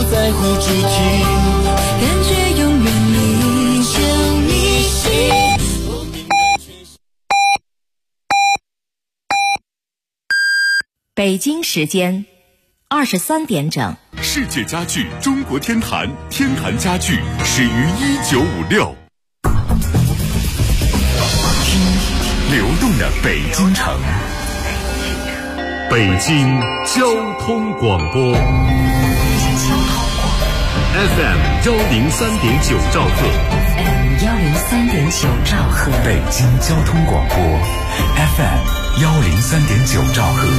不在乎主题，感觉永远你就你心。 北京时间23点整。 世界家具中国天坛，天坛家具始于1956。听流动的北京城，北京交通广播 FM 103.9兆赫， FM 103.9兆赫， 北京交通广播 FM 103.9兆赫。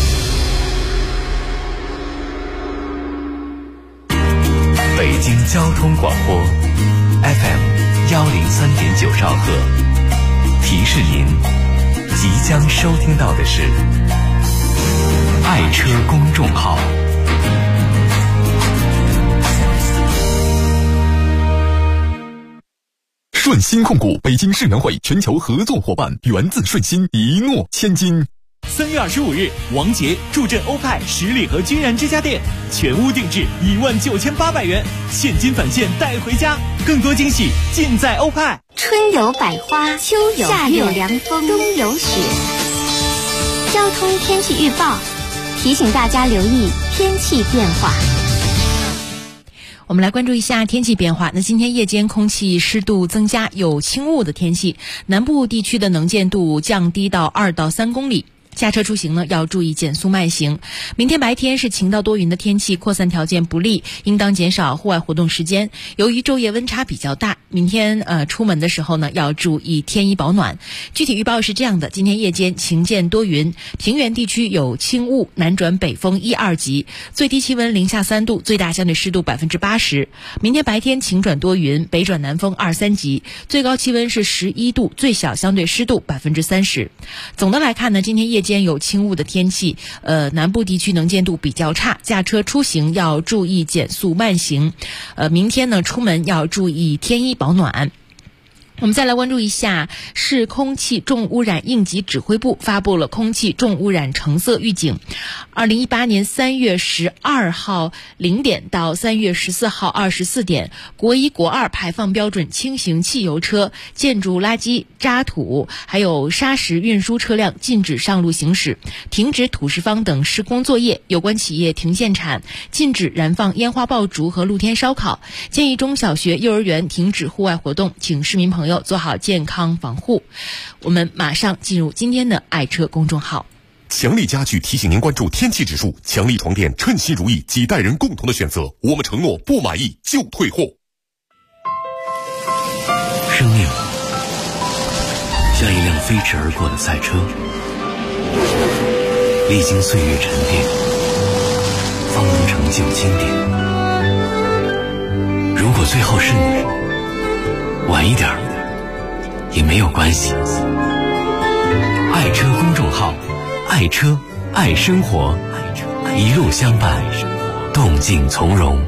北京交通广播 FM 103.9兆赫，提示您即将收听到的是爱车公众号。顺鑫控股北京世园会全球合作伙伴，源自顺鑫，一诺千金。 3月25日，王杰助阵欧派十里河君然之家店，全屋定制19800元，现金返现带回家，更多惊喜尽在欧派。 春有百花，秋有夏有凉风，冬有雪。交通天气预报提醒大家留意天气变化。 我们来关注一下天气变化。那今天夜间空气湿度增加，有轻雾的天气，南部地区的能见度降低到2到3公里。驾车出行呢，要注意减速慢行。明天白天是晴到多云的天气，扩散条件不利，应当减少户外活动时间。由于昼夜温差比较大，明天出门的时候呢，要注意添衣保暖。具体预报是这样的：今天夜间晴间多云，平原地区有轻雾，南转北风1、2级，最低气温零下3度，最大相对湿度80%。明天白天晴转多云，北转南风2、3级，最高气温是11度，最小相对湿度30%。总的来看呢，今天夜间有轻雾的天气，南部地区能见度比较差，驾车出行要注意减速慢行。明天呢，出门要注意添衣保暖。我们再来关注一下，市空气重污染应急指挥部发布了空气重污染橙色预警。2018年3月12号0点到3月14号24点，国1、国2排放标准轻型汽油车、建筑垃圾、渣土还有砂石运输车辆禁止上路行驶，停止土石方等施工作业，有关企业停限产，禁止燃放烟花爆竹和露天烧烤，建议中小学、幼儿园停止户外活动，请市民朋友做好健康防护。我们马上进入今天的爱车公众号。 强力家具提醒您关注天气指数，强力床垫称心如意，几代人共同的选择，我们承诺不满意就退货。 生命像一辆飞驰而过的赛车，历经岁月沉淀，方能成就经典。如果最后是你，晚一点也没有关系。爱车公众号，爱车爱生活，一路相伴，动静从容。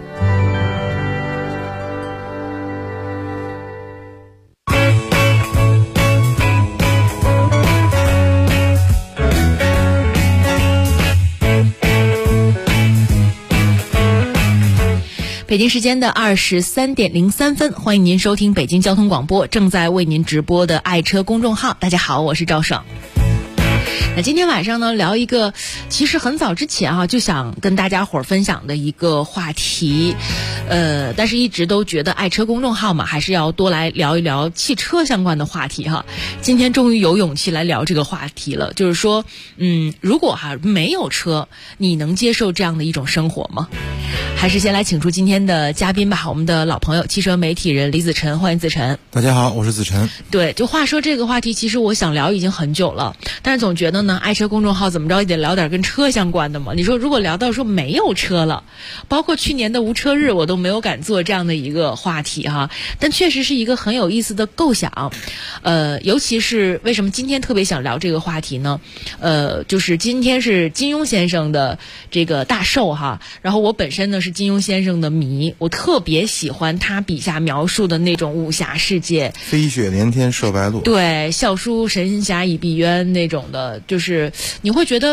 北京时间的23点03分，欢迎您收听北京交通广播正在为您直播的爱车公众号。大家好，我是赵爽。那今天晚上呢，聊一个其实很早之前就想跟大家伙儿分享的一个话题，但是一直都觉得爱车公众号嘛，还是要多来聊一聊汽车相关的话题哈。今天终于有勇气来聊这个话题了，就是说，如果没有车，你能接受这样的一种生活吗？还是先来请出今天的嘉宾吧，我们的老朋友汽车媒体人李子晨，欢迎子晨。 大家好，我是子晨。 对，就话说这个话题，其实我想聊已经很久了，但是总觉得呢，爱车公众号怎么着也得聊点跟车相关的嘛。你说如果聊到说没有车了，包括去年的无车日，我都没有敢做这样的一个话题哈。但确实是一个很有意思的构想，尤其是为什么今天特别想聊这个话题呢？就是今天是金庸先生的这个大寿哈，然后我本身呢是金庸先生的迷，我特别喜欢他笔下描述的那种武侠世界， 飞雪连天射白鹿， 对，笑书神侠倚碧鸳那种的，就是你会觉得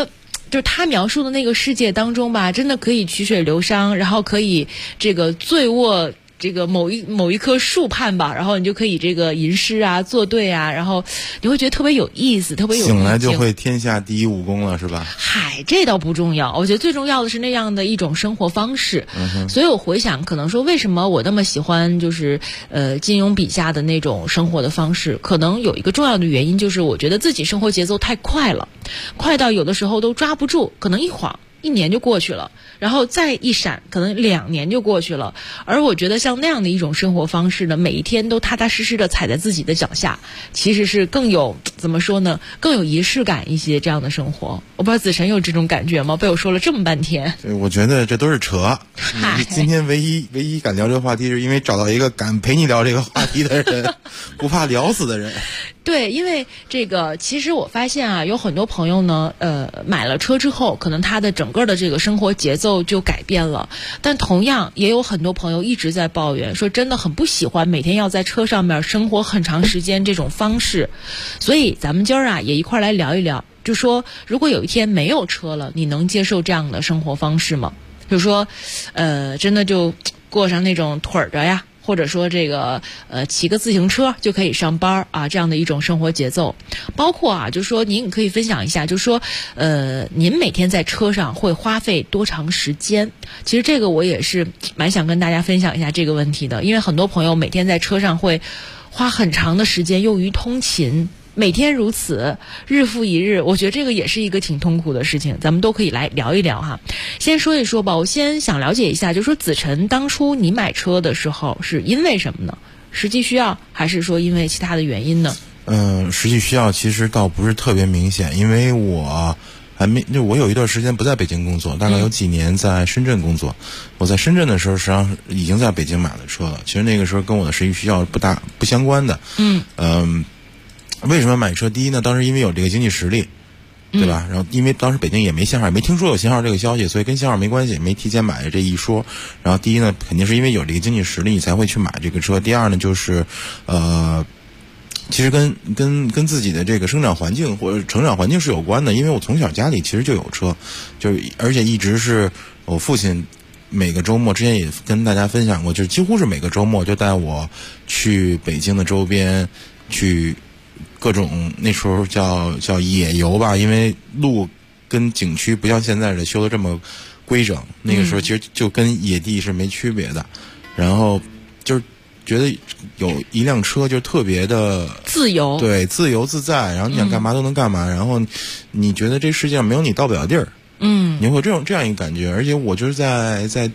就是他描述的那个世界当中吧，真的可以曲水流觞，然后可以这个醉卧这个某一棵树畔吧，然后你就可以这个吟诗啊、作对啊，然后你会觉得特别有意思，特别有意境。 醒来就会天下第一武功了，是吧？ 嗨，这倒不重要，我觉得最重要的是那样的一种生活方式。所以我回想，可能说为什么我那么喜欢就是金庸笔下的那种生活的方式，可能有一个重要的原因就是我觉得自己生活节奏太快了，快到有的时候都抓不住，可能一晃1年就过去了，然后再一闪可能2年就过去了。而我觉得像那样的一种生活方式呢，每一天都踏踏实实的踩在自己的脚下，其实是更有怎么说呢，更有仪式感一些这样的生活。我不知道子晨有这种感觉吗？被我说了这么半天。 对，我觉得这都是扯。今天唯一敢聊这个话题，是因为找到一个敢陪你聊这个话题的人，不怕聊死的人。 对，因为这个其实我发现啊，有很多朋友呢，买了车之后，可能他的整个的这个生活节奏就改变了。但同样也有很多朋友一直在抱怨，说真的很不喜欢每天要在车上面生活很长时间这种方式。所以咱们今儿啊也一块来聊一聊，就说如果有一天没有车了，你能接受这样的生活方式吗？比如说，真的就过上那种腿着呀。或者说这个骑个自行车就可以上班啊，这样的一种生活节奏。包括啊，就是说您可以分享一下，就是说您每天在车上会花费多长时间？其实这个我也是蛮想跟大家分享一下这个问题的，因为很多朋友每天在车上会花很长的时间用于通勤。每天如此，日复一日，我觉得这个也是一个挺痛苦的事情，咱们都可以来聊一聊哈。先说一说吧，我先想了解一下，就是说子晨当初你买车的时候是因为什么呢？实际需要还是说因为其他的原因呢？ 实际需要其实倒不是特别明显，因为我有一段时间不在北京工作，大概有几年在深圳工作。我在深圳的时候，实际上已经在北京买了车了。其实那个时候跟我的实际需要不相关的。为什么买车？第一呢，当时因为有这个经济实力，对吧？然后因为当时北京也没限号，也没听说有限号这个消息，所以跟限号没关系，没提前买这一说。然后第一呢，肯定是因为有这个经济实力，你才会去买这个车。第二呢，就是其实跟自己的这个生长环境或者成长环境是有关的。因为我从小家里其实就有车，而且一直是我父亲每个周末，之前也跟大家分享过，就是几乎是每个周末就带我去北京的周边去。各种那时候叫野游吧，因为路跟景区不像现在的修的这么规整，那个时候其实就跟野地是没区别的。然后就是觉得有一辆车就特别的自由， 对，自由自在，然后你想干嘛都能干嘛，然后你觉得这世界上没有你到不了地儿，你会这样一个感觉。而且我就是在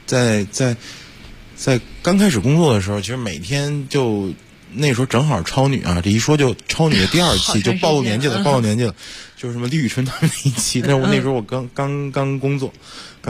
刚开始工作的时候，其实每天就。那时候正好超女啊，这一说就超女的第2期就暴露年纪了，就是什么李宇春他们那一期。那时候我刚工作，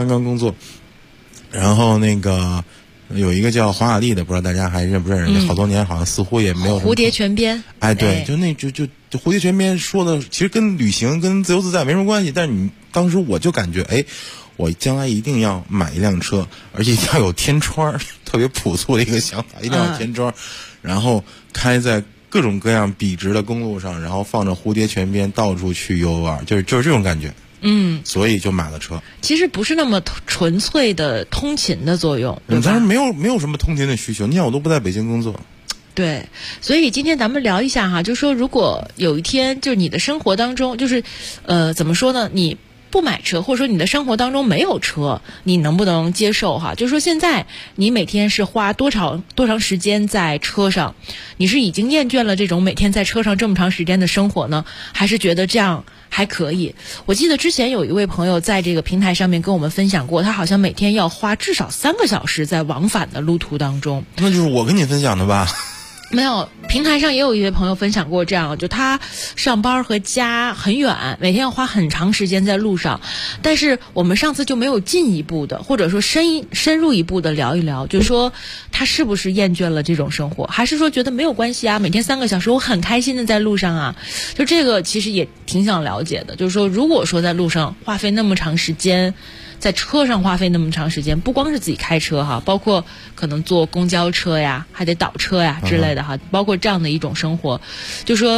然后那个有一个叫黄雅莉的，不知道大家还认不认识？好多年好像似乎也没有什么。 蝴蝶泉边， 哎，对，就蝴蝶泉边说的，其实跟旅行跟自由自在没什么关系，但是当时我就感觉，我将来一定要买一辆车，而且一定要有天窗，特别朴素的一个想法，一定要有天窗。然后开在各种各样笔直的公路上，然后放着蝴蝶泉边到处去游玩，就是这种感觉。所以就买了车。 其实不是那么纯粹的通勤的作用，对吧？ 当然没有什么通勤的需求。你想，我都不在北京工作。 对，所以今天咱们聊一下哈，就是说，如果有一天，就是你的生活当中，就是怎么说呢？你不买车，或者说你的生活当中没有车，你能不能接受哈？就是说现在你每天是花多长时间在车上？你是已经厌倦了这种每天在车上这么长时间的生活呢，还是觉得这样还可以？我记得之前有一位朋友在这个平台上面跟我们分享过，他好像每天要花至少3个小时在往返的路途当中。 那就是我跟你分享的吧？ 没有，平台上也有一位朋友分享过这样，就他上班和家很远，每天要花很长时间在路上。但是我们上次就没有进一步的，或者说深入一步的聊一聊，就是说他是不是厌倦了这种生活，还是说觉得没有关系啊，每天3个小时我很开心的在路上啊。就这个其实也挺想了解的，就是说如果说在路上花费那么长时间，在车上花费那么长时间，不光是自己开车哈，包括可能坐公交车呀，还得倒车呀之类的哈，包括这样的一种生活，就说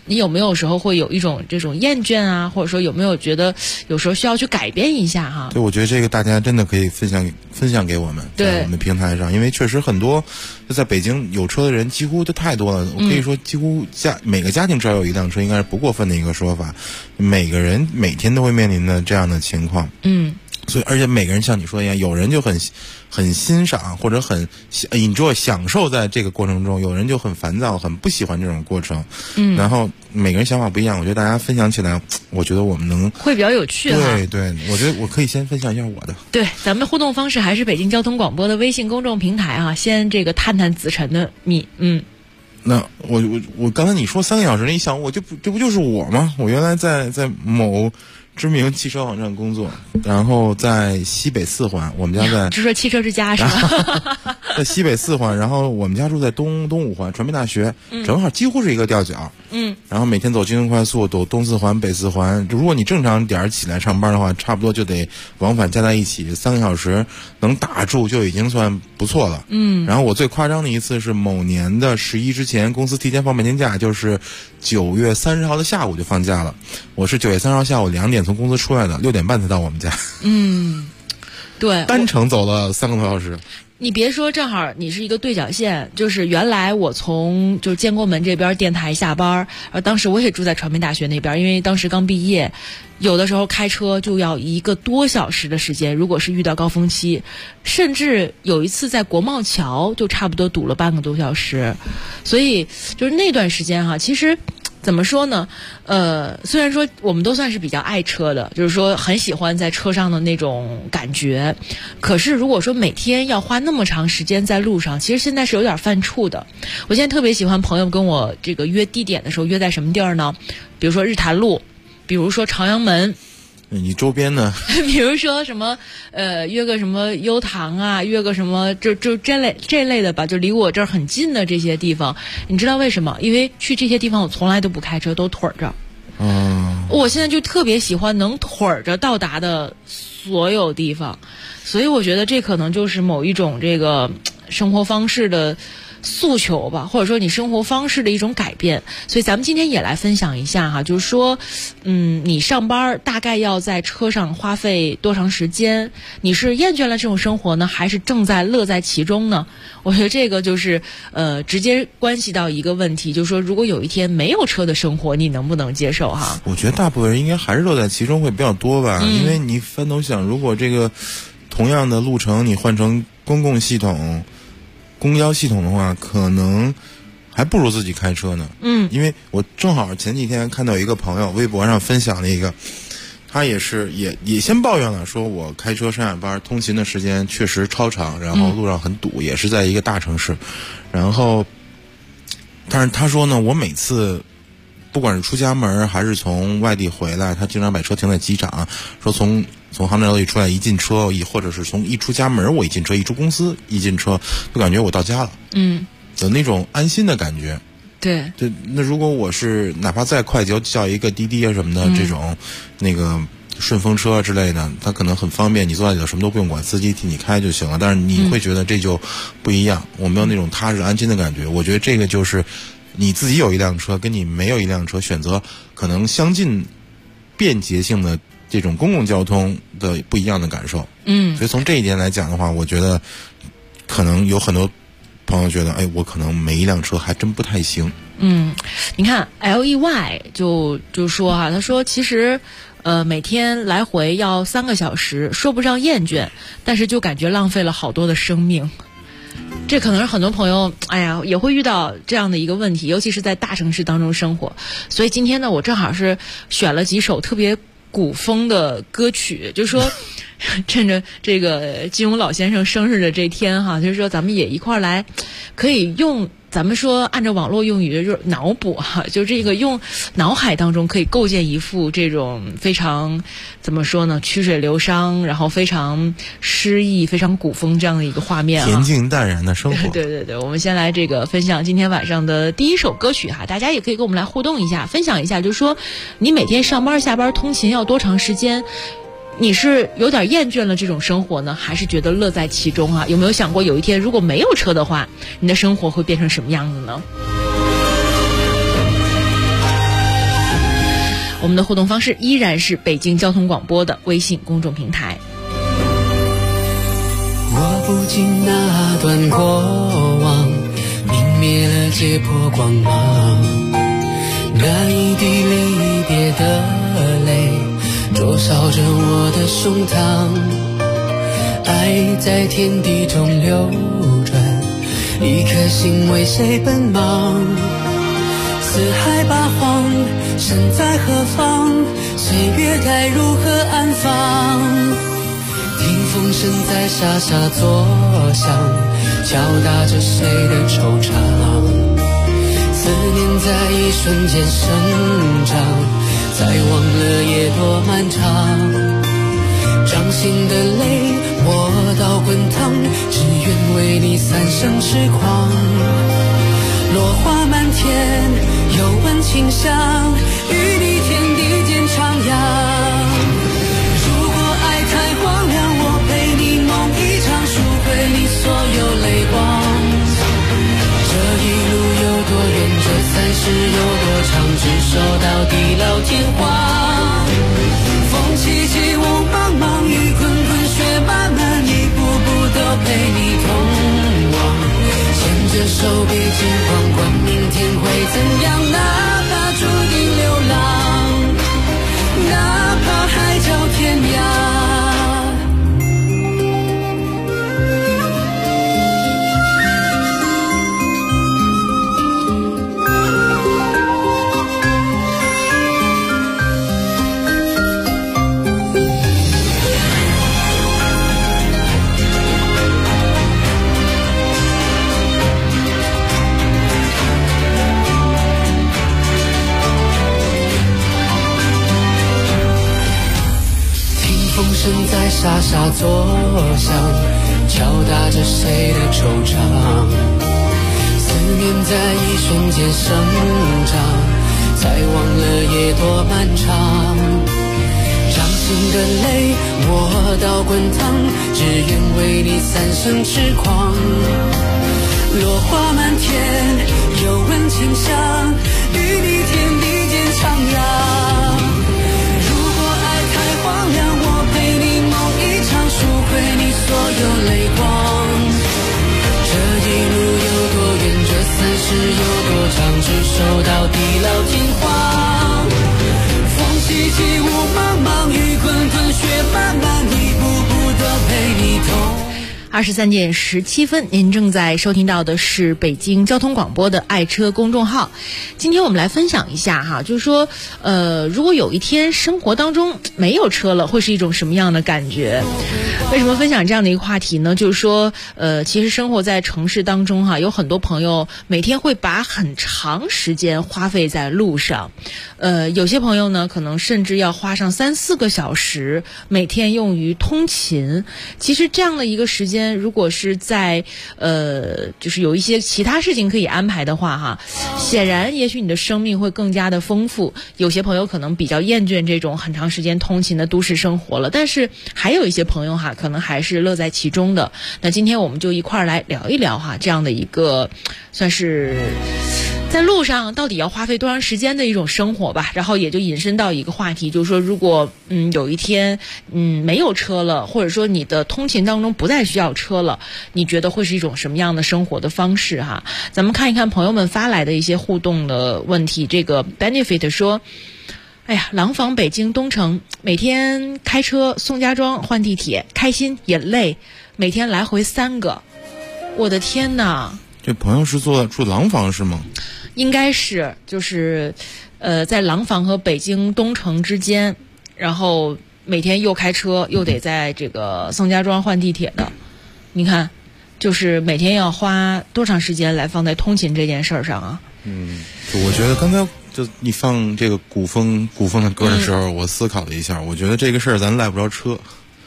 你有没有时候会有一种这种厌倦啊，或者说有没有觉得有时候需要去改变一下哈？ 对，我觉得这个大家真的可以分享给我们，在我们的平台上，因为确实很多在北京有车的人几乎都太多了，我可以说几乎每个家庭只要有一辆车，应该是不过分的一个说法。每个人每天都会面临的这样的情况，所以而且每个人像你说一样，有人就很欣赏或者很enjoy享受在这个过程中，有人就很烦躁，很不喜欢这种过程。然后每个人想法不一样，我觉得大家分享起来，我觉得我们能会比较有趣哈。 对，我觉得我可以先分享一下我的。 对，咱们的互动方式还是北京交通广播的微信公众平台哈，先这个探探子晨的你。 那我刚才你说3个小时，一想这不就是我吗？我原来在某知名汽车网站工作，然后在西北4环，我们家在就说汽车之家是吧？ 在西北4环，然后我们家住在东5环，传媒大学，正好几乎是一个吊脚。然后每天走京津快速，走东4环、北4环。如果你正常点起来上班的话，差不多就得往返加在一起3个小时，能打住就已经算不错了。然后我最夸张的一次是某年的11之前，公司提前放半天假，就是9月30号的下午就放假了。我是9月30号下午2点从公司出来的，6点半才到我们家。 对， 单程走了3个多小时。 你别说，正好你是一个对角线，就是原来我从就是建国门这边电台下班，当时我也住在传媒大学那边，因为当时刚毕业，有的时候开车就要1个多小时的时间，如果是遇到高峰期，甚至有一次在国贸桥就差不多堵了半个多小时，所以就是那段时间哈，其实怎么说呢？虽然说我们都算是比较爱车的，就是说很喜欢在车上的那种感觉，可是如果说每天要花那么长时间在路上，其实现在是有点犯怵的。我现在特别喜欢朋友跟我这个约地点的时候约在什么地儿呢？比如说日坛路，比如说朝阳门。 你周边呢？ 比如说什么约个什么优唐啊，约个什么就这类的吧，就离我这儿很近的这些地方。你知道为什么？因为去这些地方我从来都不开车，都腿着。我现在就特别喜欢能腿着到达的所有地方，所以我觉得这可能就是某一种这个生活方式的诉求吧，或者说你生活方式的一种改变。所以咱们今天也来分享一下哈，就是说你上班大概要在车上花费多长时间？你是厌倦了这种生活呢，还是正在乐在其中呢？我觉得这个就是直接关系到一个问题，就是说如果有一天没有车的生活，你能不能接受哈？ 我觉得大部分人应该还是乐在其中会比较多吧，因为你翻头想，如果这个同样的路程你换成公共系统公交系统的话，可能还不如自己开车呢。因为我正好前几天看到一个朋友微博上分享了一个，他也先抱怨了，说我开车上下班通勤的时间确实超长，然后路上很堵，也是在一个大城市，然后但是他说呢，我每次不管是出家门还是从外地回来，他经常把车停在机场，说从航站楼一出来一进车，或者是从一出家门我一进车，一出公司一进车，就感觉我到家了，有那种安心的感觉。 对， 那如果我是哪怕再快就叫一个滴滴啊什么的，这种那个顺风车之类的，它可能很方便，你坐在里头什么都不用管，司机替你开就行了。但是你会觉得这就不一样，我没有那种踏实安心的感觉。我觉得这个就是你自己有一辆车跟你没有一辆车选择可能相近便捷性的这种公共交通的不一样的感受。所以从这一点来讲的话，我觉得可能有很多朋友觉得，哎，我可能没一辆车还真不太行。 你看 LEY 就说哈，他说其实每天来回要3个小时，说不上厌倦，但是就感觉浪费了好多的生命。这可能是很多朋友也会遇到这样的一个问题，尤其是在大城市当中生活。所以今天呢，我正好是选了几首特别古风的歌曲，就是说趁着这个金庸老先生生日的这天哈，就是说咱们也一块儿来，可以用咱们说按照网络用语就是脑补哈，就这个用脑海当中可以构建一幅这种非常怎么说呢，曲水流觞，然后非常诗意、非常古风这样的一个画面， 恬静淡然的生活。 对，我们先来这个分享今天晚上的第一首歌曲哈，大家也可以跟我们来互动一下，分享一下，就是说你每天上班下班通勤要多长时间？你是有点厌倦了这种生活呢，还是觉得乐在其中啊？有没有想过有一天如果没有车的话，你的生活会变成什么样子呢？ 我们的互动方式依然是北京交通广播的微信公众平台。 我不禁那段过往，泯灭了结破光芒，那一滴离别的泪灼烧着我的胸膛，爱在天地中流转，一颗心为谁奔忙，四海八荒，身在何方，岁月该如何安放，听风声在沙沙作响，敲打着谁的惆怅，思念在一瞬间生长，再忘了也多漫长，掌心的泪我到滚烫，只愿为你三生痴狂，落花满天又闻清香，与你天地间徜徉，如果爱太荒凉，我陪你梦一场，赎回你所有泪光，这一路有多远，这30有多长，执手到地老天荒，风起起雾茫茫，雨滚滚雪漫漫，一步步都陪你同往，牵着手别惊慌，管明天会怎样，哪怕注定流浪，哪怕海角天涯。风声在沙沙作响，敲打着谁的惆怅，思念在一瞬间生长，再忘了也多漫长，掌心的泪我到滚烫，只愿为你三生痴狂，落花满天又闻清香，与你天地间徜徉，赎回你所有泪光，这一路有多远，这30有多长，执手到地老天荒，风起起雾茫茫，雨滚滚雪漫漫，一步步都陪你同。 23点17分，您正在收听到的是北京交通广播的爱车公众号。今天我们来分享一下哈，就是说，如果有一天生活当中没有车了，会是一种什么样的感觉？为什么分享这样的一个话题呢？就是说，其实生活在城市当中哈，有很多朋友每天会把很长时间花费在路上，有些朋友呢，可能甚至要花上3-4个小时每天用于通勤。其实这样的一个时间，如果是在就是有一些其他事情可以安排的话哈，显然也许你的生命会更加的丰富。有些朋友可能比较厌倦这种很长时间通勤的都市生活了，但是还有一些朋友哈，可能还是乐在其中的。那今天我们就一块儿来聊一聊哈，这样的一个算是在路上到底要花费多长时间的一种生活吧。然后也就引申到一个话题，就是说如果有一天没有车了，或者说你的通勤当中不再需要车了，你觉得会是一种什么样的生活的方式哈？咱们看一看朋友们发来的一些互动的问题。这个 Benefit 说，哎呀，廊坊北京东城，每天开车宋家庄换地铁，开心也累，每天来回3个，我的天哪！ 这朋友是住廊坊是吗？ 应该是，就是在廊坊和北京东城之间，然后每天又开车又得在这个宋家庄换地铁的，你看，就是每天要花多长时间来放在通勤这件事儿上啊？ 就我觉得刚才就你放这个古风的歌的时候，我思考了一下，我觉得这个事儿咱赖不着车。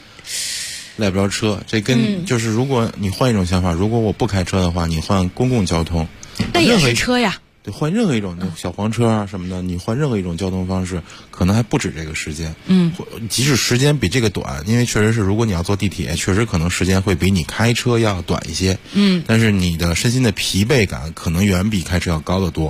这跟就是如果你换一种想法，如果我不开车的话，你换公共交通， 那也是车呀。 对，换任何一种小黄车啊什么的，你换任何一种交通方式，可能还不止这个时间。即使时间比这个短，因为确实是如果你要坐地铁，确实可能时间会比你开车要短一些。但是你的身心的疲惫感可能远比开车要高得多。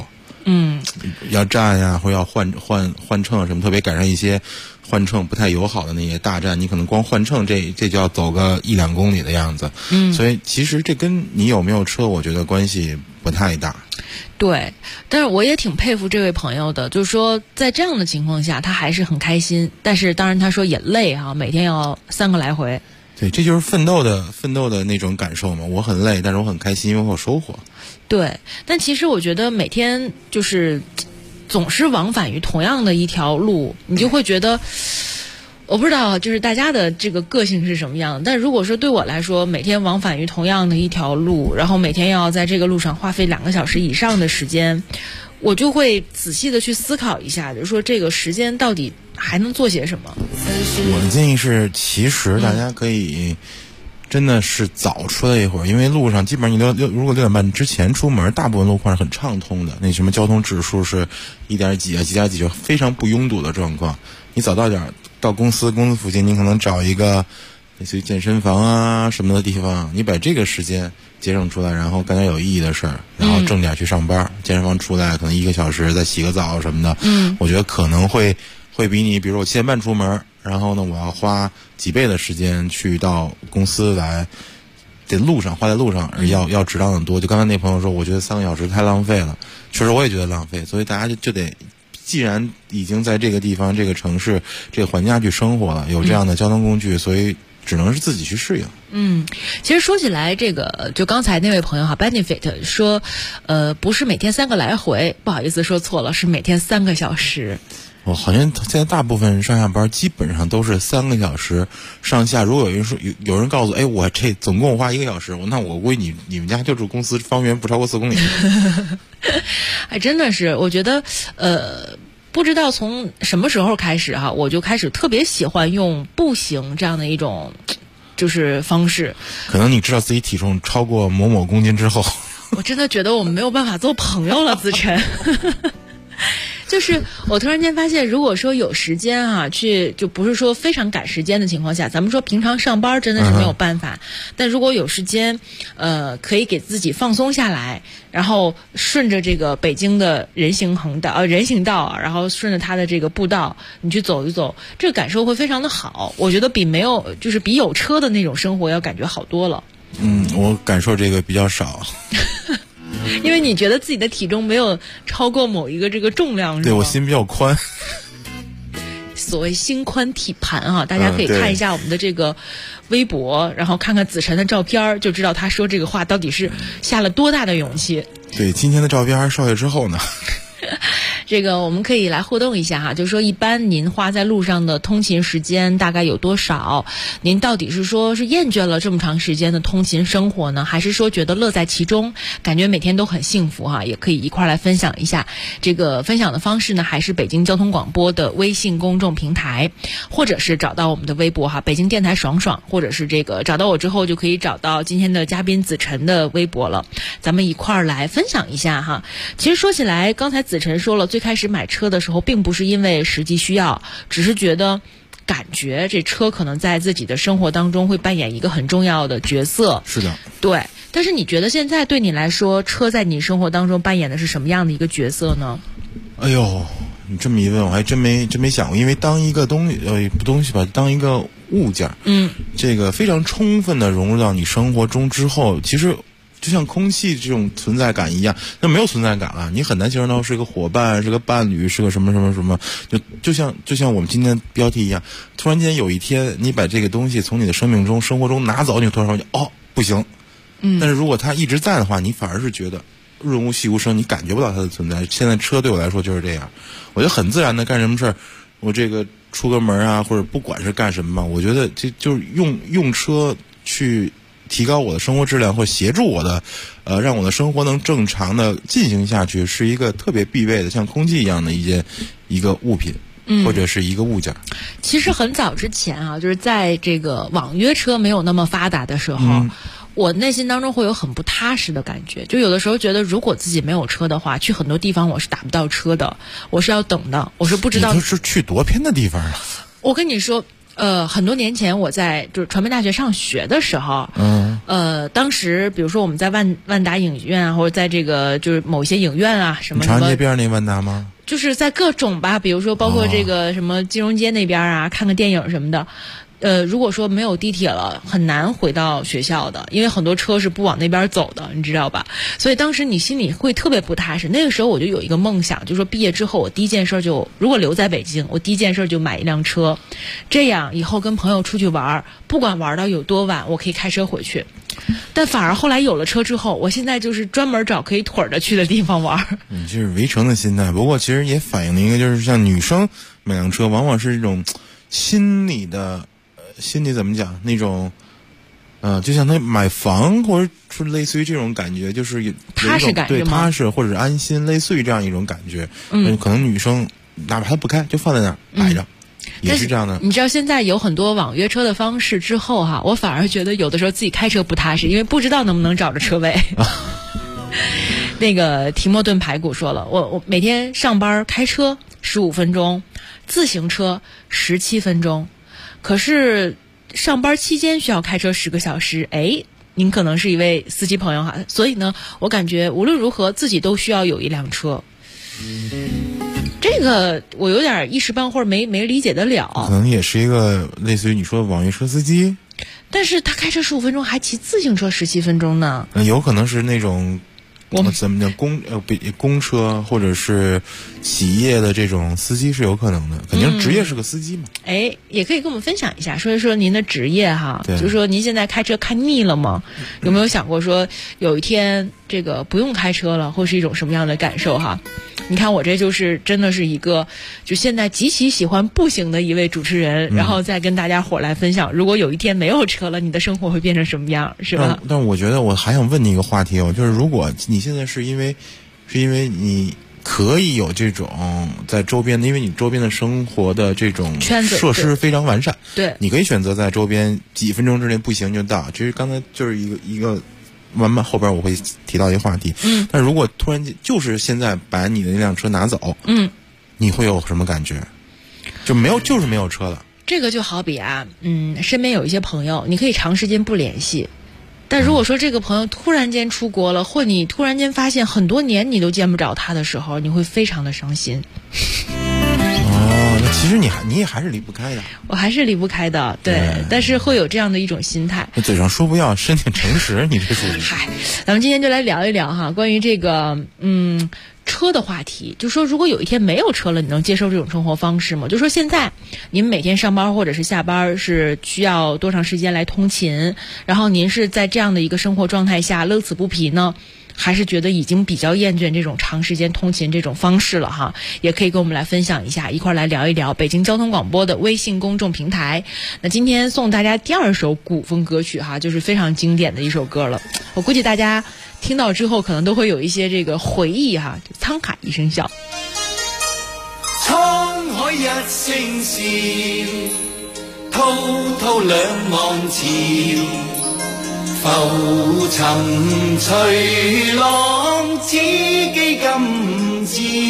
要站呀，或要换乘什么，特别赶上一些换乘不太友好的那些大站，你可能光换乘这就要走个1-2公里的样子。所以其实这跟你有没有车，我觉得关系不太大。 对，但是我也挺佩服这位朋友的，就是说在这样的情况下，他还是很开心。但是当然他说也累啊，每天要3个来回。 对，这就是奋斗的那种感受嘛。我很累，但是我很开心，因为我有收获。 对，但其实我觉得每天就是总是往返于同样的一条路，你就会觉得，我不知道就是大家的这个个性是什么样的。但如果说对我来说，每天往返于同样的一条路，然后每天要在这个路上花费2个小时以上的时间，我就会仔细的去思考一下，就是说这个时间到底还能做些什么。 我的建议是，其实大家可以真的是早出来一会儿，因为路上基本上你如果6点半之前出门，大部分路况是很畅通的，那什么交通指数是1点几啊、几点几，就非常不拥堵的状况。你早到点到公司附近，你可能找一个类似于健身房啊什么的地方，你把这个时间节省出来，然后干点有意义的事儿，然后正点去上班。健身房出来可能1个小时，再洗个澡什么的。我觉得可能会比你，比如说我7点半出门，然后呢我要花几倍的时间去到公司来，花在路上要值当很多。就刚才那朋友说，我觉得3个小时太浪费了，确实我也觉得浪费。所以大家就得，既然已经在这个地方、这个城市、这个环境下去生活了，有这样的交通工具，所以只能是自己去适应。 其实说起来，这个就刚才那位朋友哈 ，Benefit 说，不是每天3个来回，不好意思说错了，是每天3个小时。 我好像现在大部分上下班基本上都是3个小时上下。如果有人告诉，我这总共花1个小时，那我估计你们家就住公司方圆不超过4公里。 真的是，我觉得不知道从什么时候开始哈，我就开始特别喜欢用步行这样的一种就是方式。 可能你知道自己体重超过某某公斤之后， 我真的觉得我们没有办法做朋友了，子晨。就是我突然间发现，如果说有时间啊，就不是说非常赶时间的情况下，咱们说平常上班真的是没有办法，但如果有时间，可以给自己放松下来，然后顺着这个北京的人行道，然后顺着它的这个步道，你去走一走，这个感受会非常的好。我觉得比有车的那种生活要感觉好多了。 我感受这个比较少。 因为你觉得自己的体重没有超过某一个这个重量，是吧？ 对，我心比较宽。 所谓心宽体盘啊，大家可以看一下我们的这个微博，然后看看子晨的照片，就知道他说这个话到底是下了多大的勇气。 对，今天的照片少爷之后呢？ 这个我们可以来互动一下哈，就是说一般您花在路上的通勤时间大概有多少？您到底是说是厌倦了这么长时间的通勤生活呢，还是说觉得乐在其中，感觉每天都很幸福哈？也可以一块来分享一下。这个分享的方式呢，还是北京交通广播的微信公众平台，或者是找到我们的微博哈，北京电台爽爽，或者是这个找到我之后就可以找到今天的嘉宾子晨的微博了，咱们一块来分享一下哈。其实说起来，刚才子晨说了，最开始买车的时候并不是因为实际需要，只是觉得感觉这车可能在自己的生活当中会扮演一个很重要的角色。 是的， 对。但是你觉得现在对你来说，车在你生活当中扮演的是什么样的一个角色呢？ 哎呦，你这么一问，我还真没想过。因为当一个东西吧，当一个物件，这个非常充分的融入到你生活中之后，其实就像空气这种存在感一样，那没有存在感了，你很难形容到是个伙伴，是个伴侣，是个什么什么什么，就像我们今天标题一样，突然间有一天你把这个东西从你的生活中拿走，你突然发现不行。但是如果它一直在的话，你反而是觉得润物细无声，你感觉不到它的存在。现在车对我来说就是这样，我就很自然的干什么事儿，我这个出个门啊，或者不管是干什么嘛，我觉得这就是用车去提高我的生活质量，或协助我的让我的生活能正常的进行下去，是一个特别必备的，像空气一样的一个物品。或者是一个物件。 其实很早之前啊，就是在这个网约车没有那么发达的时候，我内心当中会有很不踏实的感觉，就有的时候觉得如果自己没有车的话，去很多地方我是打不到车的，我是要等的，我是不知道。 你都是去多偏的地方啊？ 我跟你说， 很多年前我在就是传媒大学上学的时候，当时比如说我们在万达影院啊，或者在这个就是某些影院啊什么什么， 长安街边那万达吗？ 就是在各种吧，比如说包括这个什么金融街那边啊，看个电影什么的。如果说没有地铁了，很难回到学校的，因为很多车是不往那边走的，你知道吧？所以当时你心里会特别不踏实。那个时候我就有一个梦想，就是说毕业之后我第一件事就，如果留在北京，我第一件事就买一辆车，这样以后跟朋友出去玩，不管玩到有多晚，我可以开车回去。但反而后来有了车之后，我现在就是专门找可以腿着去的地方玩。 就是围城的心态。不过其实也反映了一个，就是像女生买辆车，往往是一种心理怎么讲？那种，就像他买房，或者是类似于这种感觉，就是有踏实感， 对踏实或者是安心，类似于这样一种感觉。可能女生哪怕她不开，就放在那儿摆着。也是这样的。 你知道现在有很多网约车的方式之后哈，我反而觉得有的时候自己开车不踏实，因为不知道能不能找着车位。那个提莫顿排骨说了，我每天上班开车15分钟，自行车17分钟，可是上班期间需要开车10个小时。您可能是一位司机朋友哈，所以呢，我感觉无论如何自己都需要有一辆车。这个我有点一时半会儿没理解得了。 可能也是一个类似于你说的网约车司机， 但是他开车15分钟，还骑自行车17分钟呢。 有可能是那种怎么讲公车或者是企业的这种司机是有可能的，肯定职业是个司机嘛。 也可以跟我们分享一下，说一说您的职业哈，就是说您现在开车开腻了吗？有没有想过说有一天这个不用开车了，会是一种什么样的感受哈？你看我这就是真的是一个就现在极其喜欢步行的一位主持人，然后再跟大家伙来分享，如果有一天没有车了，你的生活会变成什么样，是吧？ 但我觉得我还想问你一个话题就是如果你现在是因为你可以有这种在周边的，因为你周边的生活的这种设施非常完善， 对， 你可以选择在周边几分钟之内步行就到。其实刚才就是一个慢慢后边我会提到一个话题，但如果突然间就是现在把你的那辆车拿走，你会有什么感觉？就是没有车了。 这个就好比身边有一些朋友，你可以长时间不联系。但如果说这个朋友突然间出国了，或你突然间发现很多年你都见不着他的时候，你会非常的伤心。 那其实你也还是离不开的。 我还是离不开的，对，但是会有这样的一种心态。 嘴上说不要，身体诚实，你这属于。 嗨，咱们今天就来聊一聊哈，关于这个车的话题，就说如果有一天没有车了，你能接受这种生活方式吗？就说现在您每天上班或者是下班是需要多长时间来通勤，然后您是在这样的一个生活状态下乐此不疲呢，还是觉得已经比较厌倦这种长时间通勤这种方式了哈？也可以跟我们来分享一下，一块来聊一聊北京交通广播的微信公众平台。那今天送大家第2首古风歌曲哈，就是非常经典的一首歌了，我估计大家听到之后可能都会有一些这个回忆哈，沧海一声笑。 沧海一聲笑，滔滔兩岸潮，浮沉隨浪，此機今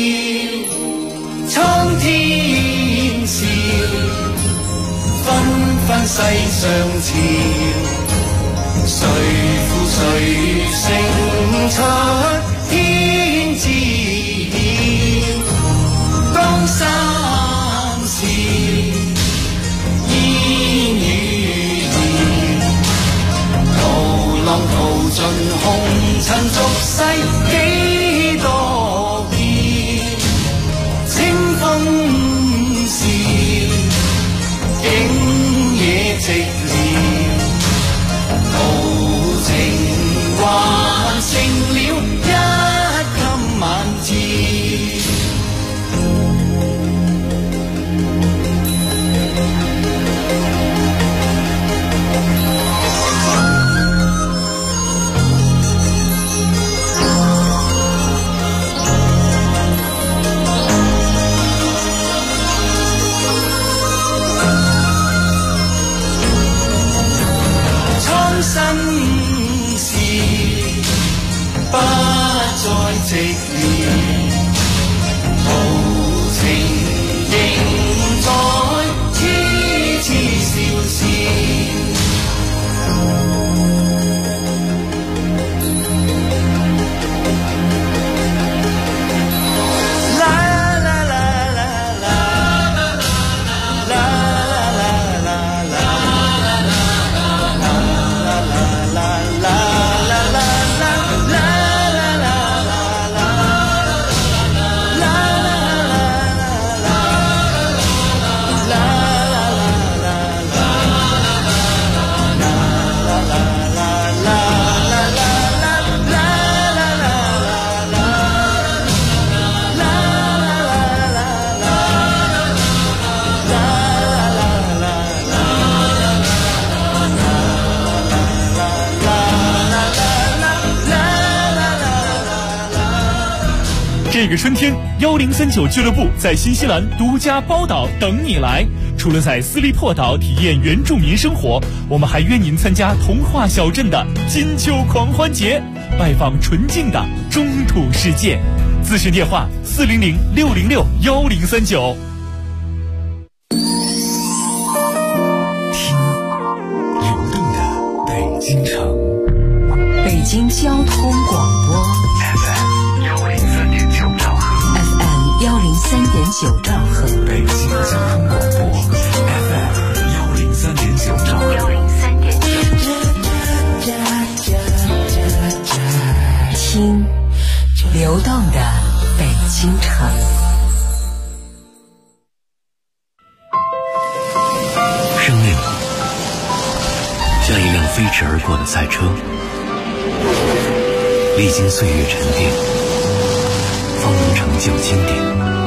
朝，蒼天笑，紛紛世上潮，誰負誰勝出天知曉，江山事煙雨遙，濤浪淘盡紅塵俗世幾多變，清風笑，景野寂寥，豪情還剩了一襟晚照。身事不再寂寥，豪情仍在痴痴这个春天，1039俱乐部在新西兰独家包岛等你来。除了在斯利珀岛体验原住民生活，我们还约您参加童话小镇的金秋狂欢节，拜访纯净的中土世界。咨询电话400-606-1039。 京城北京交通广播 FM 103.9兆赫 FM 103.9兆赫， 北京交通广播 FM 103.9兆赫听流动的北京城。 生命像一辆飞驰而过的赛车，历经岁月沉淀，方能成就经典。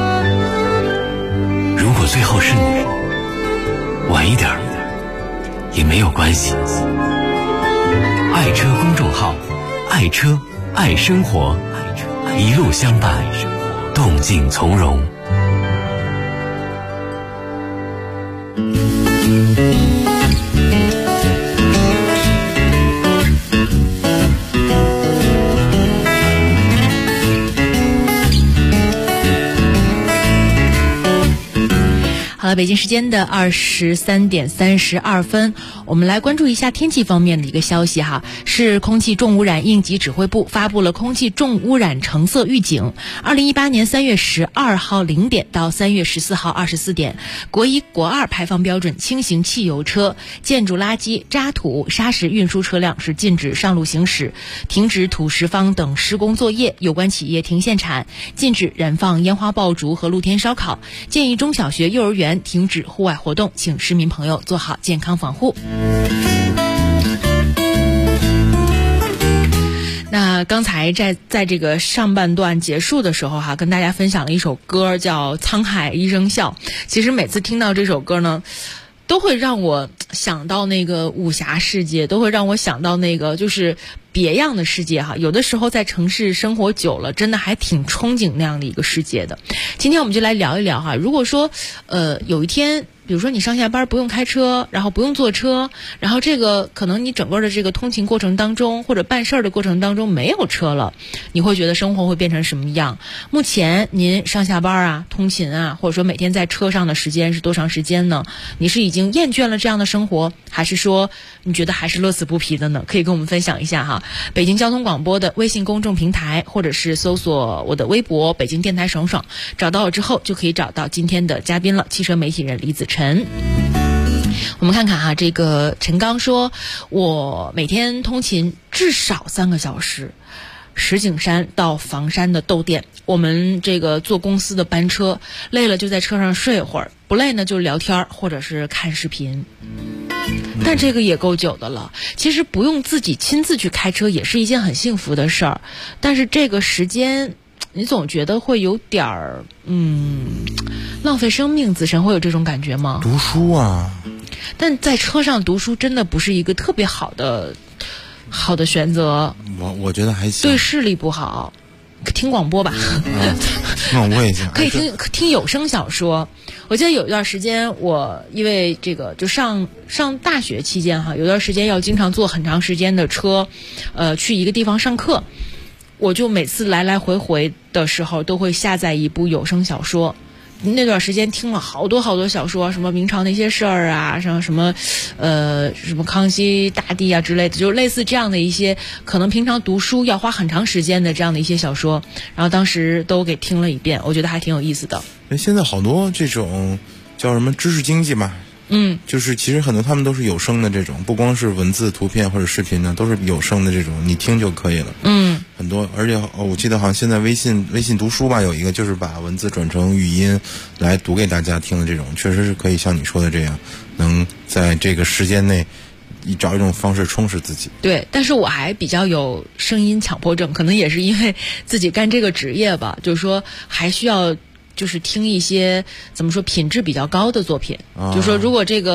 如果最后是你，晚一点也没有关系。爱车公众号，爱车爱生活，一路相伴，动静从容。 好了，北京时间的23:32，我们来关注一下天气方面的一个消息哈，是空气重污染应急指挥部发布了空气重污染橙色预警。2018年3月12号0点到3月14号24点，国1、国2排放标准轻型汽油车、建筑垃圾、渣土、砂石运输车辆是禁止上路行驶，停止土石方等施工作业，有关企业停限产，禁止燃放烟花爆竹和露天烧烤，建议中小学、幼儿园停止户外活动，请市民朋友做好健康防护。那刚才在这个上半段结束的时候哈，跟大家分享了一首歌叫《沧海一声笑》。其实每次听到这首歌呢，都会让我想到那个武侠世界，都会让我想到那个就是别样的世界哈。有的时候在城市生活久了，真的还挺憧憬那样的一个世界的。今天我们就来聊一聊哈，如果说有一天，比如说你上下班不用开车，然后不用坐车，然后这个可能你整个的这个通勤过程当中或者办事儿的过程当中没有车了，你会觉得生活会变成什么样？目前您上下班啊、通勤啊，或者说每天在车上的时间是多长时间呢？你是已经厌倦了这样的生活，还是说你觉得还是乐此不疲的呢？可以跟我们分享一下哈。北京交通广播的微信公众平台，或者是搜索我的微博北京电台爽爽，找到我之后就可以找到今天的嘉宾了，汽车媒体人李子晨。我们看看哈，这个陈刚说，我每天通勤至少3个小时，石景山到房山的窦店，我们这个坐公司的班车，累了就在车上睡一会儿，不累呢就聊天或者是看视频。但这个也够久的了，其实不用自己亲自去开车也是一件很幸福的事儿，但是这个时间你总觉得会有点儿浪费生命。子晨会有这种感觉吗？ 读书啊， 但在车上读书真的不是一个特别好的选择。 我觉得还行， 对视力不好，听广播吧。 听广播也行， 可以听有声小说。我记得有一段时间，我因为这个就上大学期间哈，有段时间要经常坐很长时间的车，去一个地方上课，我就每次来来回回的时候都会下载一部有声小说。那段时间听了好多小说，什么明朝那些事儿啊，什么康熙大帝啊之类的，就类似这样的一些可能平常读书要花很长时间的这样的一些小说，然后当时都给听了一遍，我觉得还挺有意思的。 现在好多这种叫什么知识经济嘛，就是其实很多他们都是有声的这种，不光是文字、图片或者视频呢，都是有声的这种，你听就可以了。很多，而且我记得好像现在微信读书吧，有一个就是把文字转成语音来读给大家听的这种，确实是可以像你说的这样，能在这个时间内找一种方式充实自己。 对，但是我还比较有声音强迫症，可能也是因为自己干这个职业吧，就是说还需要就是听一些怎么说品质比较高的作品，就是说如果这个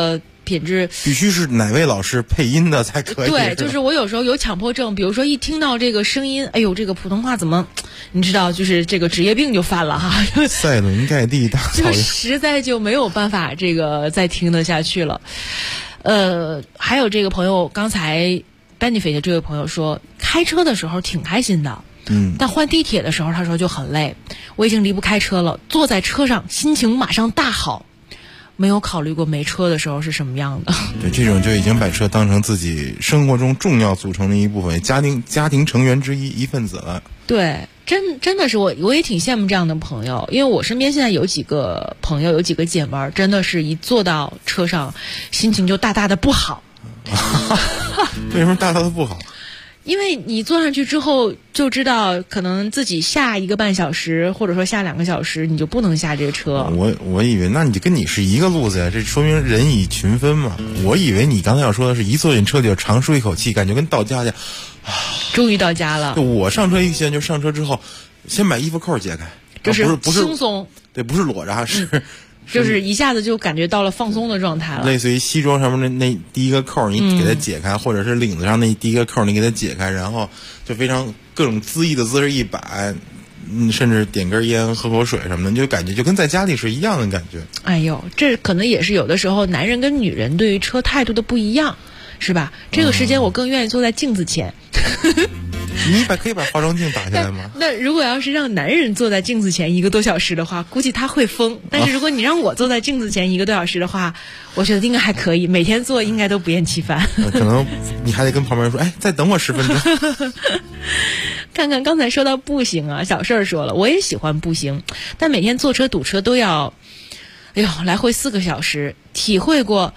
品质必须是哪位老师配音的才可以。 对，就是我有时候有强迫症，比如说一听到这个声音，哎呦，这个普通话怎么，你知道，就是这个职业病就犯了哈。 塞伦盖蒂大草原， 就实在就没有办法这个再听得下去了。还有这个朋友，刚才benefit 的这位朋友说，开车的时候挺开心的。但换地铁的时候，他说就很累。我已经离不开车了，坐在车上，心情马上大好。没有考虑过没车的时候是什么样的。 对，这种就已经把车当成自己生活中重要组成的一部分，家庭成员之一份子了。 对，真的是我也挺羡慕这样的朋友，因为我身边现在有几个朋友，有几个姐妹儿，真的是一坐到车上，心情就大大的不好。 为什么大大的不好？ 因为你坐上去之后就知道，可能自己下1个半小时，或者说下2个小时，你就不能下这个车。 我以为那你就跟你是一个路子呀，这说明人以群分嘛。我以为你刚才要说的是一坐进车里就长舒一口气，感觉跟到家去， 终于到家了。 我上车一先就上车之后，先把衣服扣解开， 就是不是轻松， 对，不是裸着，是。 就是一下子就感觉到了放松的状态了， 类似于西装上面那第一个扣你给它解开，或者是领子上那第一个扣你给它解开，然后就非常各种恣意的姿势一摆，甚至点根烟喝口水什么的，就感觉就跟在家里是一样的感觉。 哎呦，这可能也是有的时候男人跟女人对于车态度的不一样，是吧？这个时间我更愿意坐在镜子前。 你可以把化妆镜打下来吗？ 那如果要是让男人坐在镜子前1个多小时的话，估计他会疯。但是如果你让我坐在镜子前1个多小时的话，我觉得应该还可以，每天做应该都不厌其烦。 可能你还得跟旁边说，哎，再等我10分钟。 看看刚才说到步行啊，小事儿说了，我也喜欢步行，但每天坐车堵车都要，哎呦，来回4个小时，体会过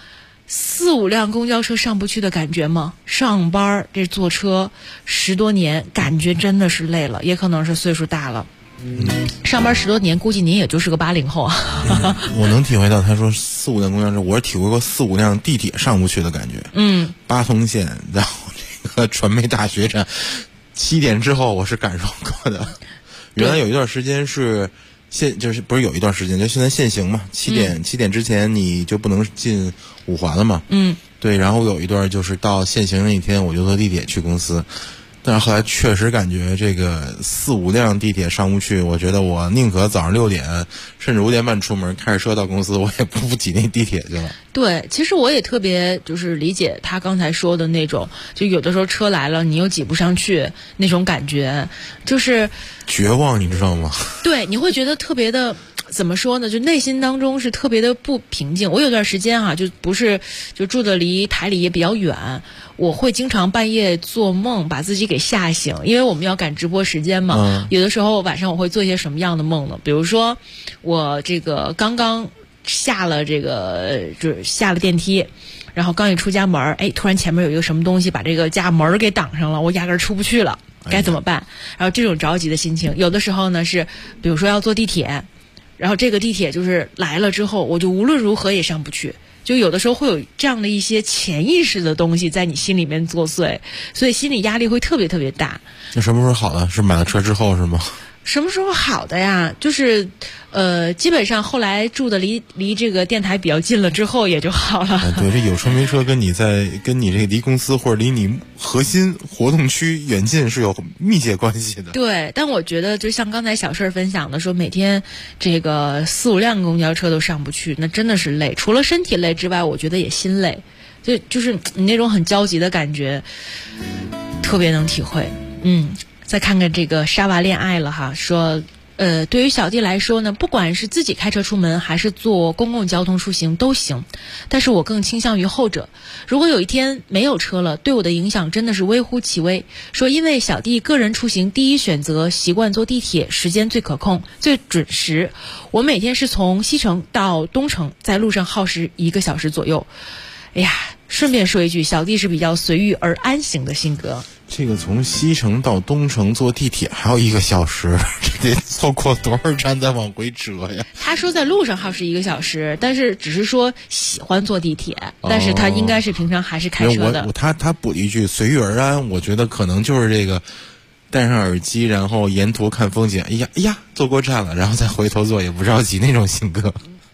4、5辆公交车上不去的感觉吗？上班这坐车10多年，感觉真的是累了，也可能是岁数大了。上班10多年，估计您也就是个80后啊。 我能体会到他说4、5辆公交车，我是体会过4、5辆地铁上不去的感觉。八通线，然后这个传媒大学站，7点之后我是感受过的。原来有一段时间是就是不是有一段时间，就现在限行嘛，7点之前你就不能进5环了嘛。对，然后有一段就是到限行那一天，我就坐地铁去公司。但是后来确实感觉这个4、5辆地铁上不去，我觉得我宁可早上6点甚至5点半出门开着车到公司，我也不挤那地铁去了。 对，其实我也特别就是理解他刚才说的那种，就有的时候车来了你又挤不上去那种感觉，就是绝望，你知道吗？ 对，你会觉得特别的怎么说呢，就内心当中是特别的不平静。我有段时间就住的离台里也比较远，我会经常半夜做梦把自己给吓醒，因为我们要赶直播时间嘛。有的时候晚上我会做一些什么样的梦呢？比如说我这个刚刚下了电梯，然后刚一出家门，哎，突然前面有一个什么东西把这个家门给挡上了，我压根儿出不去了，该怎么办？然后这种着急的心情，有的时候呢是比如说要坐地铁，然后这个地铁就是来了之后，我就无论如何也上不去，就有的时候会有这样的一些潜意识的东西在你心里面作祟，所以心理压力会特别特别大。 那什么时候好的？是买了车之后是吗？ 什么时候好的呀？就是基本上后来住的离这个电台比较近了之后也就好了。 对，这有车没车跟你这个离公司或者离你核心活动区远近是有密切关系的。 对，但我觉得就像刚才小事分享的说，每天这个4、5辆公交车都上不去，那真的是累。除了身体累之外，我觉得也心累，就是你那种很焦急的感觉，特别能体会。再看看这个沙娃恋爱了哈，说对于小弟来说呢，不管是自己开车出门还是坐公共交通出行都行，但是我更倾向于后者。如果有一天没有车了，对我的影响真的是微乎其微。说因为小弟个人出行第一选择习惯坐地铁，时间最可控最准时，我每天是从西城到东城，在路上耗时1个小时左右。哎呀，顺便说一句，小弟是比较随遇而安型的性格。 这个从西城到东城坐地铁还要1个小时，这得错过多少站再往回折呀？ 他说在路上耗时1个小时，但是只是说喜欢坐地铁，但是他应该是平常还是开车的。 他补一句随遇而安，我觉得可能就是这个戴上耳机，然后沿途看风景，哎呀坐过站了，然后再回头坐也不着急那种性格。